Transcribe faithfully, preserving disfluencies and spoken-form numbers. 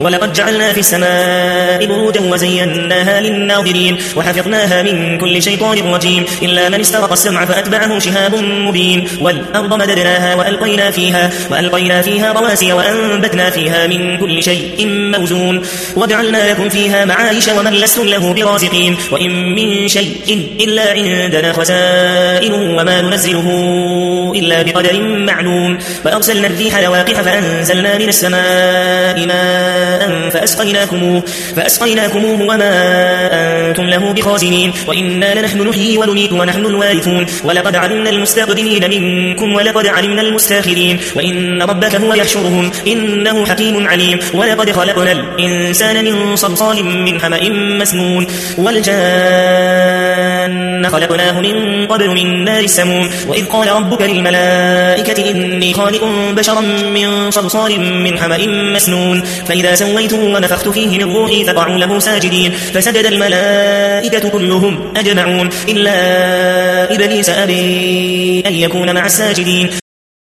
ولقد جعلنا في السماء بروجا وزيناها للناظرين وحفظناها من كل شيطان رجيم إلا من استرق السمع فأتبعه شهاب مبين والأرض مددناها وألقينا فيها, وألقينا فيها رواسي وأنبتنا فيها من كل شيء موزون وجعلنا لكم فيها معايش ومن لستم له برازقين وإن من شيء إلا عندنا خزائنه وما ننزله إلا بقدر معلوم فأرسلنا الريح لواقح فأنزلنا من السماء ماء فأسقيناكموه, فأسقيناكموه وما أنتم له بخازنين وإنا لنحن نحيي ونميت ونحن الوارثون ولقد علمنا المستقدمين منكم ولقد علمنا المستاخرين وإن ربك هو يحشرهم إنه حكيم عليم ولقد خلقنا الإنسان من صلصال من حمأ مسنون والجان خلقناه من قبل من نار السموم وإذ قال ربك للملائكة إني خالق بشرا من صلصال من حمأ مسنون فإذا سويته ونفخت فيه من روحي فقعوا له ساجدين فسجد الملائكة كلهم أجمعون إلا إبليس أبي أن يكون مع الساجدين